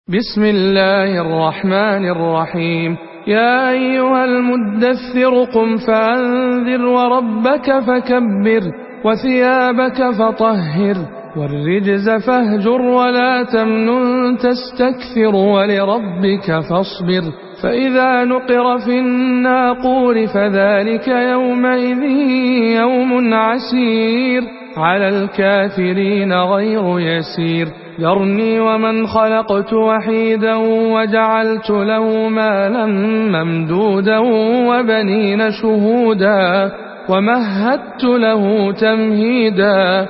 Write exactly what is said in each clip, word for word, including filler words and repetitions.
بسم الله الرحمن الرحيم. يا أيها المدثر قم فأنذر وربك فكبر وثيابك فطهر والرجز فاهجر ولا تمنن تستكثر ولربك فاصبر فإذا نقر في الناقور فذلك يومئذ يوم عسير على الكافرين غير يسير. ذرني ومن خلقت وحيدا وجعلت له مالا ممدودا وبنين شهودا ومهدت له تمهيدا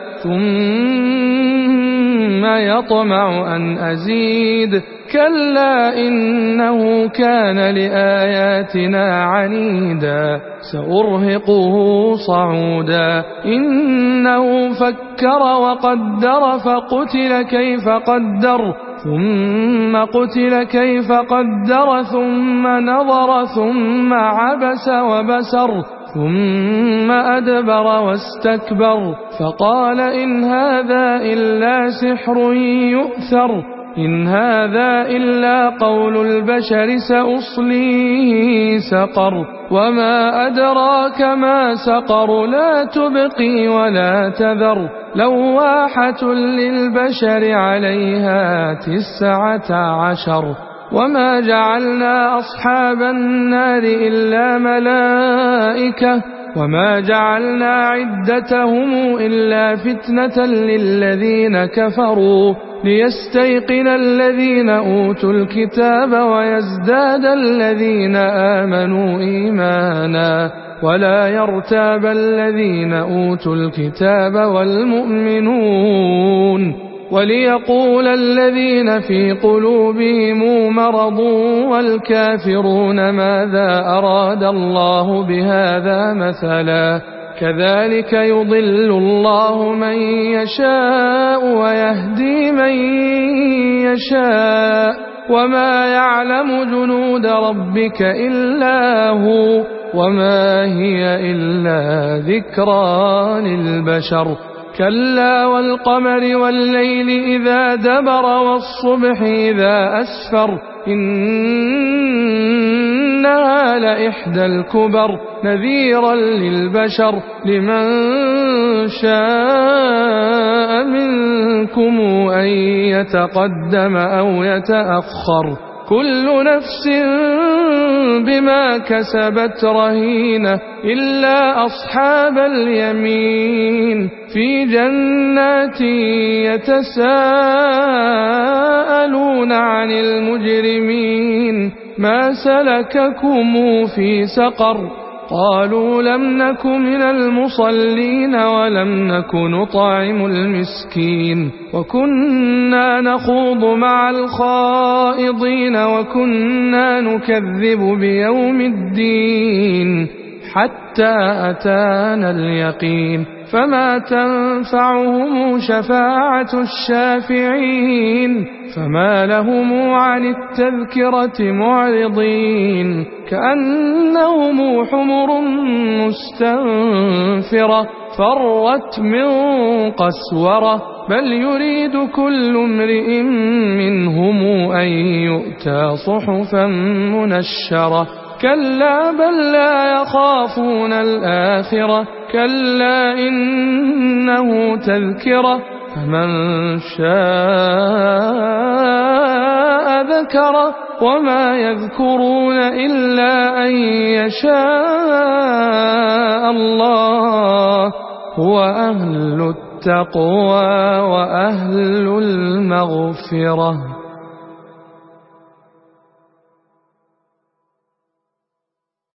ثم يطمع أن أزيد كلا إنه كان لآياتنا عنيدا سأرهقه صعودا إنه فكر وقدر فقتل كيف قدر ثم قتل كيف قدر ثم نظر ثم عبس وبسر ثم أدبر واستكبر فقال إن هذا إلا سحر يؤثر إن هذا إلا قول البشر سأصليه سقر وما أدراك ما سقر لا تبقي ولا تذر لواحة للبشر عليها تسعة عشر. وما جعلنا أصحاب النار إلا ملائكة وما جعلنا عدتهم إلا فتنة للذين كفروا ليستيقن الذين أوتوا الكتاب ويزداد الذين آمنوا إيمانا ولا يرتاب الذين أوتوا الكتاب والمؤمنون وليقول الذين في قلوبهم مرض والكافرون ماذا أراد الله بهذا مثلا كذلك يضل الله من يشاء ويهدي من يشاء وما يعلم جنود ربك إلا هو وما هي إلا ذكرى للبشر. كلا والقمر والليل إذا دبر والصبح إذا أسفر إنها لإحدى الكبر نذيرا للبشر لمن شاء منكم أن يتقدم أو يتأخر كل نفس بما كسبت رهينة إلا أصحاب اليمين في جنات يتساءلون عن المجرمين ما سلككم في سقر قالوا لم نك من المصلين ولم نك نطعم المسكين وكنا نخوض مع الخائضين وكنا نكذب بيوم الدين حتى أتانا اليقين فما تنفعهم شفاعة الشافعين فما لهم عن التذكرة معرضين كأنهم حمر مستنفرة فرت من قسورة بل يريد كل امرئ منهم أن يؤتى صحفا منشرة كلا بل لا يخافون الآخرة كلا إنه تذكرة فمن شاء ذكره وما يذكرون إلا أن يشاء الله هو أهل التقوى وأهل المغفرة.